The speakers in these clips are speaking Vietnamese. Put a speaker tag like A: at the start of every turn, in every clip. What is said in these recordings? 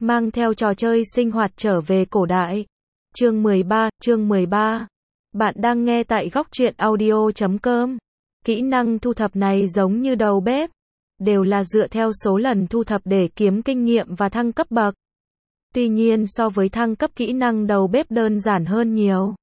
A: mang theo trò chơi sinh hoạt trở về cổ đại. Chương 13. Bạn đang nghe tại góc truyện audio.com. Kỹ năng thu thập này giống như đầu bếp, đều là dựa theo số lần thu thập để kiếm kinh nghiệm và thăng cấp bậc. Tuy nhiên so với thăng cấp kỹ năng đầu bếp đơn giản hơn nhiều.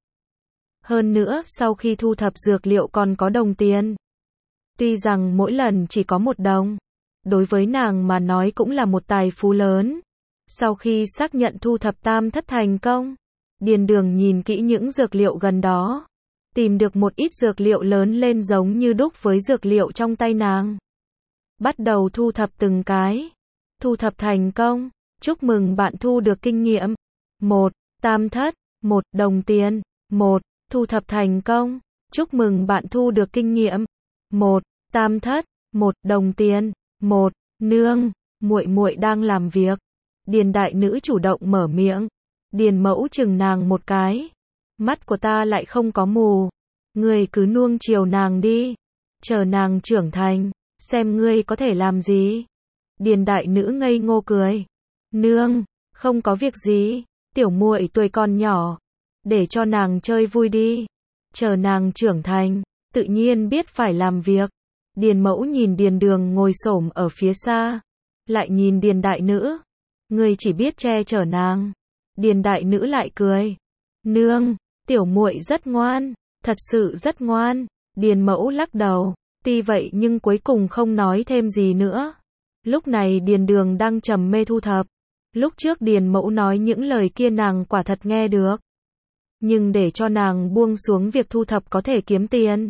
A: Hơn nữa, sau khi thu thập dược liệu còn có đồng tiền. Tuy rằng mỗi lần chỉ có 1 đồng, đối với nàng mà nói cũng là một tài phú lớn. Sau khi xác nhận thu thập tam thất thành công, Điền Đường nhìn kỹ những dược liệu gần đó, tìm được một ít dược liệu lớn lên giống như đúc với dược liệu trong tay nàng. Bắt đầu thu thập từng cái. Thu thập thành công, chúc mừng bạn thu được kinh nghiệm. 1. Tam thất, 1 đồng tiền. 1. Thu thập thành công, chúc mừng bạn thu được kinh nghiệm. 1. Tam thất, 1 đồng tiền. 1. Nương, muội muội đang làm việc. Điền đại nữ chủ động mở miệng. Điền mẫu chừng nàng một cái. Mắt của ta lại không có mù. Ngươi cứ nuông chiều nàng đi. Chờ nàng trưởng thành, xem ngươi có thể làm gì. Điền đại nữ ngây ngô cười. Nương, không có việc gì. Tiểu muội tuổi còn nhỏ, để cho nàng chơi vui đi. Chờ nàng trưởng thành, tự nhiên biết phải làm việc. Điền mẫu nhìn Điền Đường ngồi xổm ở phía xa, lại nhìn Điền đại nữ. Ngươi chỉ biết che chở nàng. Điền đại nữ lại cười. Nương, tiểu muội rất ngoan, thật sự rất ngoan. Điền mẫu lắc đầu. Tuy vậy nhưng cuối cùng không nói thêm gì nữa. Lúc này Điền Đường đang trầm mê thu thập. Lúc trước Điền mẫu nói những lời kia nàng quả thật nghe được. Nhưng để cho nàng buông xuống việc thu thập có thể kiếm tiền,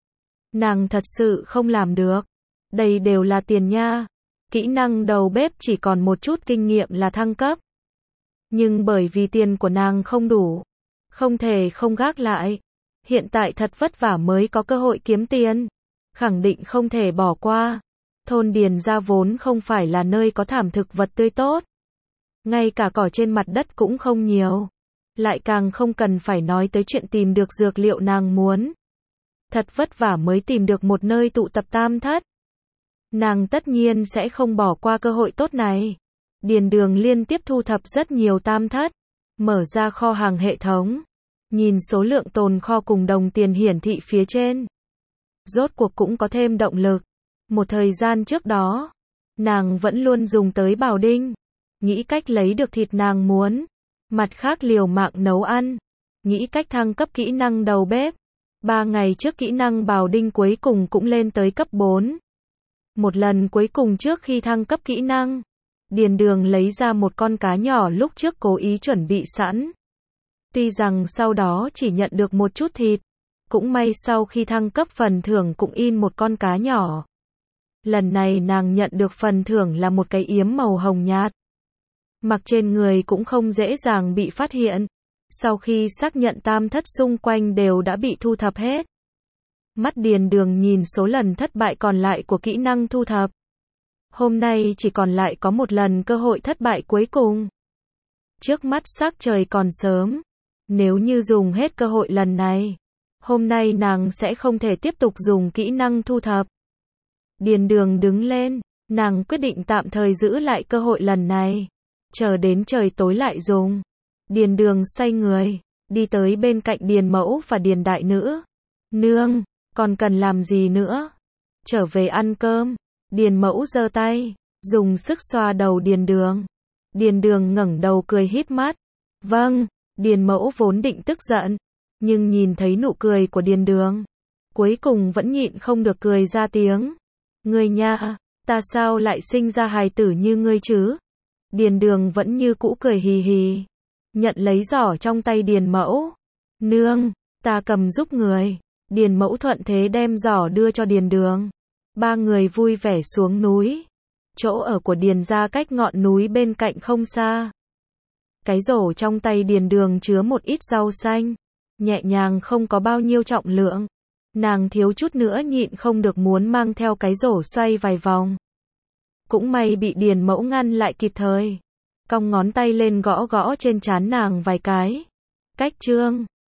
A: nàng thật sự không làm được. Đây đều là tiền nha. Kỹ năng đầu bếp chỉ còn một chút kinh nghiệm là thăng cấp. Nhưng bởi vì tiền của nàng không đủ, không thể không gác lại. Hiện tại thật vất vả mới có cơ hội kiếm tiền, khẳng định không thể bỏ qua. Thôn Điền gia vốn không phải là nơi có thảm thực vật tươi tốt. Ngay cả cỏ trên mặt đất cũng không nhiều. Lại càng không cần phải nói tới chuyện tìm được dược liệu nàng muốn. Thật vất vả mới tìm được một nơi tụ tập tam thất. Nàng tất nhiên sẽ không bỏ qua cơ hội tốt này. Điền Đường liên tiếp thu thập rất nhiều tam thất, mở ra kho hàng hệ thống, nhìn số lượng tồn kho cùng đồng tiền hiển thị phía trên. Rốt cuộc cũng có thêm động lực. Một thời gian trước đó, nàng vẫn luôn dùng tới bào đinh, nghĩ cách lấy được thịt nàng muốn, mặt khác liều mạng nấu ăn, nghĩ cách thăng cấp kỹ năng đầu bếp. 3 ngày trước kỹ năng bào đinh cuối cùng cũng lên tới cấp 4. Một lần cuối cùng trước khi thăng cấp kỹ năng, Điền Đường lấy ra một con cá nhỏ lúc trước cố ý chuẩn bị sẵn. Tuy rằng sau đó chỉ nhận được một chút thịt, cũng may sau khi thăng cấp phần thưởng cũng in một con cá nhỏ. Lần này nàng nhận được phần thưởng là một cái yếm màu hồng nhạt. Mặc trên người cũng không dễ dàng bị phát hiện. Sau khi xác nhận tam thất xung quanh đều đã bị thu thập hết. Mắt Điền Đường nhìn số lần thất bại còn lại của kỹ năng thu thập. Hôm nay chỉ còn lại có một lần cơ hội thất bại cuối cùng. Trước mắt sắc trời còn sớm. Nếu như dùng hết cơ hội lần này, hôm nay nàng sẽ không thể tiếp tục dùng kỹ năng thu thập. Điền Đường đứng lên, nàng quyết định tạm thời giữ lại cơ hội lần này, chờ đến trời tối lại dùng. Điền Đường xoay người, đi tới bên cạnh Điền mẫu và Điền đại nữ. Nương, còn cần làm gì nữa? Trở về ăn cơm. Điền mẫu giơ tay, dùng sức xoa đầu Điền Đường. Điền Đường ngẩng đầu cười híp mắt. Vâng. Điền mẫu vốn định tức giận, nhưng nhìn thấy nụ cười của Điền Đường, cuối cùng vẫn nhịn không được cười ra tiếng. Ngươi nha, ta sao lại sinh ra hài tử như ngươi chứ? Điền Đường vẫn như cũ cười hì hì, nhận lấy giỏ trong tay Điền mẫu. Nương, ta cầm giúp người. Điền mẫu thuận thế đem giỏ đưa cho Điền Đường. 3 người vui vẻ xuống núi. Chỗ ở của Điền gia cách ngọn núi bên cạnh không xa. Cái rổ trong tay Điền Đường chứa một ít rau xanh, nhẹ nhàng không có bao nhiêu trọng lượng. Nàng thiếu chút nữa nhịn không được muốn mang theo cái rổ xoay vài vòng. Cũng may bị Điền mẫu ngăn lại kịp thời. Cong ngón tay lên gõ gõ trên trán nàng vài cái. Cách chương